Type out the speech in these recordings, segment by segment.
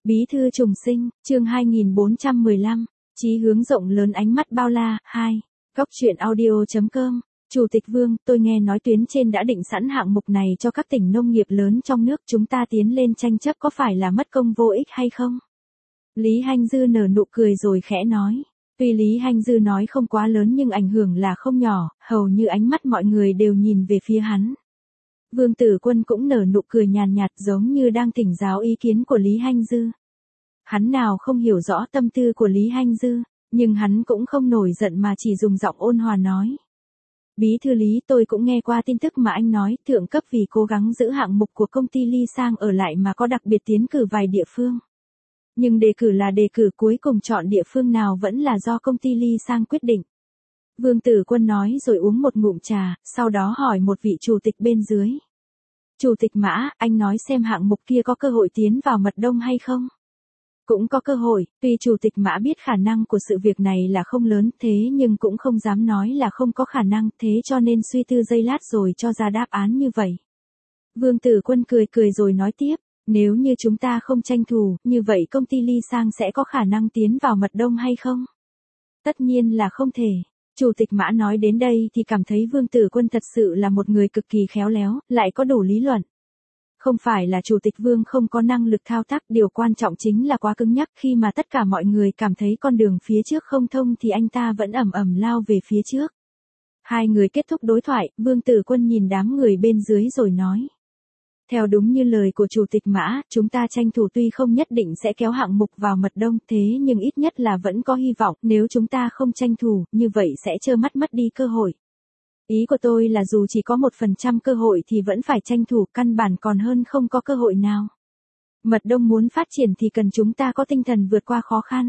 Bí thư trùng sinh, chương 2415, chí hướng rộng lớn ánh mắt bao la, 2, góc truyện audio.com, Chủ tịch Vương, tôi nghe nói tuyến trên đã định sẵn hạng mục này cho các tỉnh nông nghiệp lớn trong nước, chúng ta tiến lên tranh chấp có phải là mất công vô ích hay không? Lý Hanh Dư nở nụ cười rồi khẽ nói. Tuy Lý Hanh Dư nói không quá lớn nhưng ảnh hưởng là không nhỏ, hầu như ánh mắt mọi người đều nhìn về phía hắn. Vương Tử Quân cũng nở nụ cười nhàn nhạt giống như đang thỉnh giáo ý kiến của Lý Hanh Dư. Hắn nào không hiểu rõ tâm tư của Lý Hanh Dư, nhưng hắn cũng không nổi giận mà chỉ dùng giọng ôn hòa nói. Bí thư Lý, tôi cũng nghe qua tin tức mà anh nói, thượng cấp vì cố gắng giữ hạng mục của công ty Ly Sang ở lại mà có đặc biệt tiến cử vài địa phương. Nhưng đề cử là đề cử, cuối cùng chọn địa phương nào vẫn là do công ty Ly Sang quyết định. Vương Tử Quân nói rồi uống một ngụm trà, sau đó hỏi một vị chủ tịch bên dưới. Chủ tịch Mã, anh nói xem hạng mục kia có cơ hội tiến vào mật đông hay không? Cũng có cơ hội, tuy Chủ tịch Mã biết khả năng của sự việc này là không lớn thế nhưng cũng không dám nói là không có khả năng, thế cho nên suy tư giây lát rồi cho ra đáp án như vậy. Vương Tử Quân cười cười rồi nói tiếp, nếu như chúng ta không tranh thủ, như vậy công ty Ly Sang sẽ có khả năng tiến vào mật đông hay không? Tất nhiên là không thể. Chủ tịch Mã nói đến đây thì cảm thấy Vương Tử Quân thật sự là một người cực kỳ khéo léo, lại có đủ lý luận. Không phải là Chủ tịch Vương không có năng lực thao tác, điều quan trọng chính là quá cứng nhắc, khi mà tất cả mọi người cảm thấy con đường phía trước không thông thì anh ta vẫn ầm ầm lao về phía trước. Hai người kết thúc đối thoại, Vương Tử Quân nhìn đám người bên dưới rồi nói. Theo đúng như lời của Chủ tịch Mã, chúng ta tranh thủ tuy không nhất định sẽ kéo hạng mục vào mật đông, thế nhưng ít nhất là vẫn có hy vọng, nếu chúng ta không tranh thủ, như vậy sẽ trơ mắt mất đi cơ hội. Ý của tôi là dù chỉ có 1% cơ hội thì vẫn phải tranh thủ, căn bản còn hơn không có cơ hội nào. Mật đông muốn phát triển thì cần chúng ta có tinh thần vượt qua khó khăn.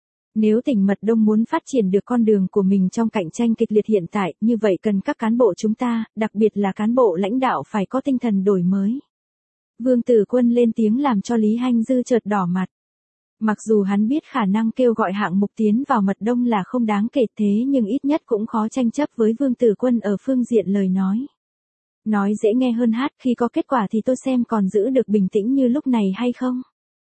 Nếu tỉnh Mật Đông muốn phát triển được con đường của mình trong cạnh tranh kịch liệt hiện tại, như vậy cần các cán bộ chúng ta, đặc biệt là cán bộ lãnh đạo phải có tinh thần đổi mới. Vương Tử Quân lên tiếng làm cho Lý Hanh Dư chợt đỏ mặt. Mặc dù hắn biết khả năng kêu gọi hạng mục tiến vào Mật Đông là không đáng kể thế nhưng ít nhất cũng khó tranh chấp với Vương Tử Quân ở phương diện lời nói. Nói dễ nghe hơn hát, khi có kết quả thì tôi xem còn giữ được bình tĩnh như lúc này hay không.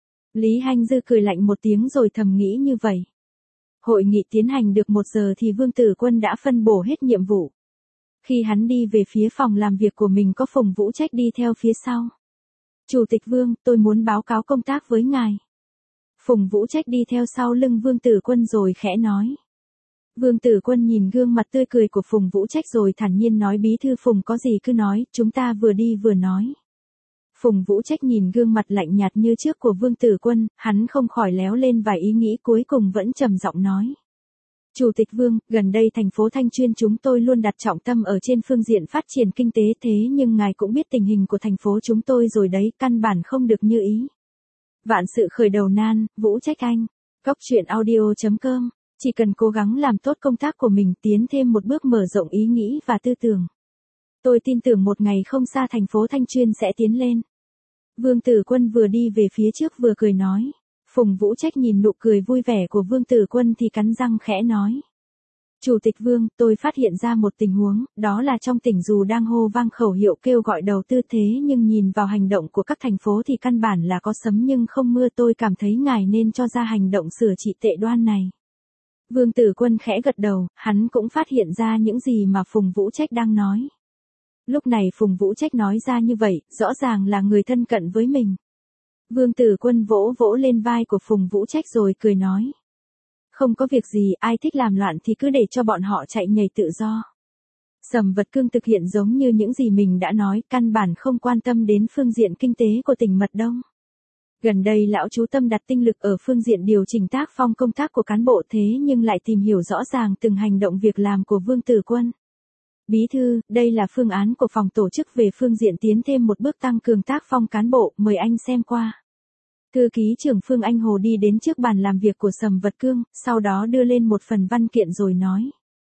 Lý Hanh Dư cười lạnh một tiếng rồi thầm nghĩ như vậy. Hội nghị tiến hành được 1 giờ thì Vương Tử Quân đã phân bổ hết nhiệm vụ. Khi hắn đi về phía phòng làm việc của mình có Phùng Vũ Trách đi theo phía sau. Chủ tịch Vương, tôi muốn báo cáo công tác với ngài. Phùng Vũ Trách đi theo sau lưng Vương Tử Quân rồi khẽ nói. Vương Tử Quân nhìn gương mặt tươi cười của Phùng Vũ Trách rồi thản nhiên nói bí thư Phùng có gì cứ nói, chúng ta vừa đi vừa nói. Phùng Vũ Trách nhìn gương mặt lạnh nhạt như trước của Vương Tử Quân, hắn không khỏi léo lên vài ý nghĩ cuối cùng vẫn trầm giọng nói. Chủ tịch Vương, gần đây thành phố Thanh Chuyên chúng tôi luôn đặt trọng tâm ở trên phương diện phát triển kinh tế thế nhưng ngài cũng biết tình hình của thành phố chúng tôi rồi đấy, căn bản không được như ý. Vạn sự khởi đầu nan, Vũ Trách anh. Góc truyện audio.com, chỉ cần cố gắng làm tốt công tác của mình tiến thêm một bước mở rộng ý nghĩ và tư tưởng. Tôi tin tưởng một ngày không xa thành phố Thanh Chuyên sẽ tiến lên. Vương Tử Quân vừa đi về phía trước vừa cười nói. Phùng Vũ Trách nhìn nụ cười vui vẻ của Vương Tử Quân thì cắn răng khẽ nói. Chủ tịch Vương, tôi phát hiện ra một tình huống, đó là trong tỉnh dù đang hô vang khẩu hiệu kêu gọi đầu tư thế nhưng nhìn vào hành động của các thành phố thì căn bản là có sấm nhưng không mưa, tôi cảm thấy ngài nên cho ra hành động sửa trị tệ đoan này. Vương Tử Quân khẽ gật đầu, hắn cũng phát hiện ra những gì mà Phùng Vũ Trách đang nói. Lúc này Phùng Vũ Trách nói ra như vậy, rõ ràng là người thân cận với mình. Vương Tử Quân vỗ vỗ lên vai của Phùng Vũ Trách rồi cười nói. Không có việc gì, ai thích làm loạn thì cứ để cho bọn họ chạy nhảy tự do. Sầm Vật Cương thực hiện giống như những gì mình đã nói, căn bản không quan tâm đến phương diện kinh tế của tỉnh Mật Đông. Gần đây lão chú tâm đặt tinh lực ở phương diện điều chỉnh tác phong công tác của cán bộ thế nhưng lại tìm hiểu rõ ràng từng hành động việc làm của Vương Tử Quân. Bí thư, đây là phương án của phòng tổ chức về phương diện tiến thêm một bước tăng cường tác phong cán bộ, mời anh xem qua. Thư ký trưởng Phương Anh Hồ đi đến trước bàn làm việc của Sầm Vật Cương, sau đó đưa lên một phần văn kiện rồi nói.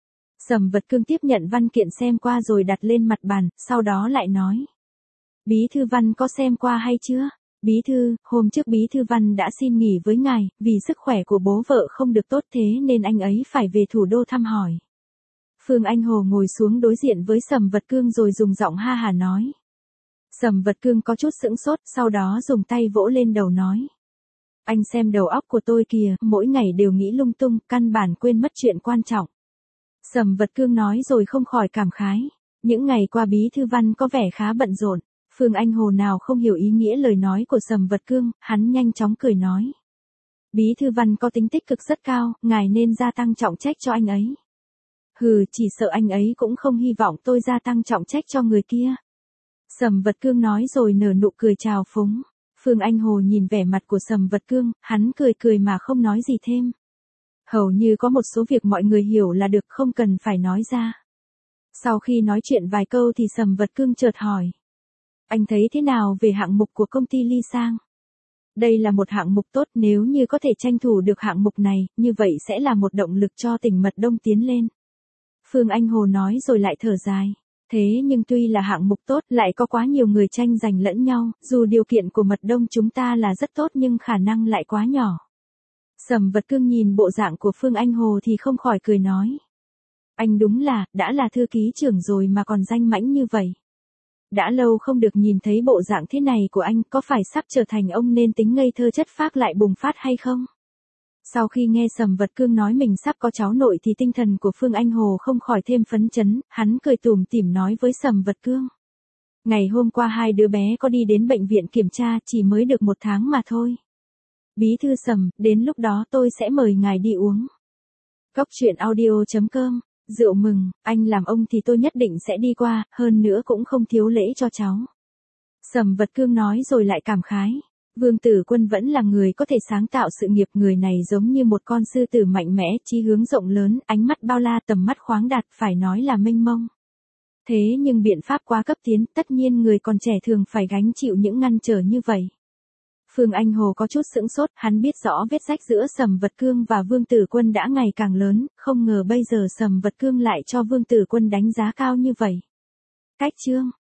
Sầm Vật Cương tiếp nhận văn kiện xem qua rồi đặt lên mặt bàn, sau đó lại nói. Bí thư Văn có xem qua hay chưa? Bí thư, hôm trước Bí thư Văn đã xin nghỉ với ngài, vì sức khỏe của bố vợ không được tốt thế nên anh ấy phải về thủ đô thăm hỏi. Phương Anh Hồ ngồi xuống đối diện với Sầm Vật Cương rồi dùng giọng ha hà nói. Sầm Vật Cương có chút sững sốt, sau đó dùng tay vỗ lên đầu nói. Anh xem đầu óc của tôi kìa, mỗi ngày đều nghĩ lung tung, căn bản quên mất chuyện quan trọng. Sầm Vật Cương nói rồi không khỏi cảm khái. Những ngày qua Bí Thư Văn có vẻ khá bận rộn. Phương Anh Hồ nào không hiểu ý nghĩa lời nói của Sầm Vật Cương, hắn nhanh chóng cười nói. Bí Thư Văn có tính tích cực rất cao, ngài nên gia tăng trọng trách cho anh ấy. Hừ, chỉ sợ anh ấy cũng không hy vọng tôi gia tăng trọng trách cho người kia. Sầm Vật Cương nói rồi nở nụ cười chào phúng. Phương Anh Hồ nhìn vẻ mặt của Sầm Vật Cương, hắn cười cười mà không nói gì thêm. Hầu như có một số việc mọi người hiểu là được, không cần phải nói ra. Sau khi nói chuyện vài câu thì Sầm Vật Cương chợt hỏi. Anh thấy thế nào về hạng mục của công ty Ly Sang? Đây là một hạng mục tốt, nếu như có thể tranh thủ được hạng mục này, như vậy sẽ là một động lực cho tỉnh Mật Đông tiến lên. Phương Anh Hồ nói rồi lại thở dài. Thế nhưng tuy là hạng mục tốt, lại có quá nhiều người tranh giành lẫn nhau, dù điều kiện của Mật Đông chúng ta là rất tốt nhưng khả năng lại quá nhỏ. Sầm Vật Cương nhìn bộ dạng của Phương Anh Hồ thì không khỏi cười nói. Anh đúng là, đã là thư ký trưởng rồi mà còn danh mãnh như vậy. Đã lâu không được nhìn thấy bộ dạng thế này của anh, có phải sắp trở thành ông nên tính ngây thơ chất phác lại bùng phát hay không? Sau khi nghe Sầm Vật Cương nói mình sắp có cháu nội thì tinh thần của Phương Anh Hồ không khỏi thêm phấn chấn, hắn cười tủm tỉm nói với Sầm Vật Cương. Ngày hôm qua hai đứa bé có đi đến bệnh viện kiểm tra, chỉ mới được 1 tháng mà thôi. Bí thư Sầm, đến lúc đó tôi sẽ mời ngài đi uống. Cốc truyện audio.com, rượu mừng, anh làm ông thì tôi nhất định sẽ đi qua, hơn nữa cũng không thiếu lễ cho cháu. Sầm Vật Cương nói rồi lại cảm khái. Vương Tử Quân vẫn là người có thể sáng tạo sự nghiệp, người này giống như một con sư tử mạnh mẽ, chí hướng rộng lớn, ánh mắt bao la, tầm mắt khoáng đạt, phải nói là mênh mông. Thế nhưng biện pháp quá cấp tiến, tất nhiên người còn trẻ thường phải gánh chịu những ngăn trở như vậy. Phương Anh Hồ có chút sững sốt, hắn biết rõ vết rách giữa Sầm Vật Cương và Vương Tử Quân đã ngày càng lớn, không ngờ bây giờ Sầm Vật Cương lại cho Vương Tử Quân đánh giá cao như vậy. Cách chương